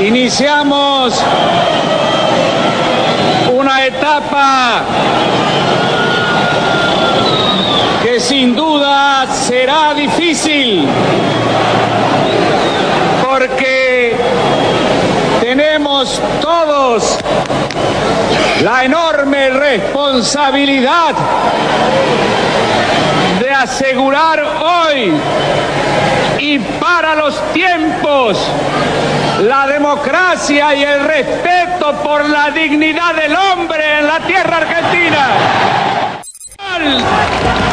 Iniciamos una etapa que sin duda será difícil, porque tenemos todos la enorme responsabilidad de asegurar hoy y para los tiempos la democracia y el respeto por la dignidad del hombre en la tierra argentina.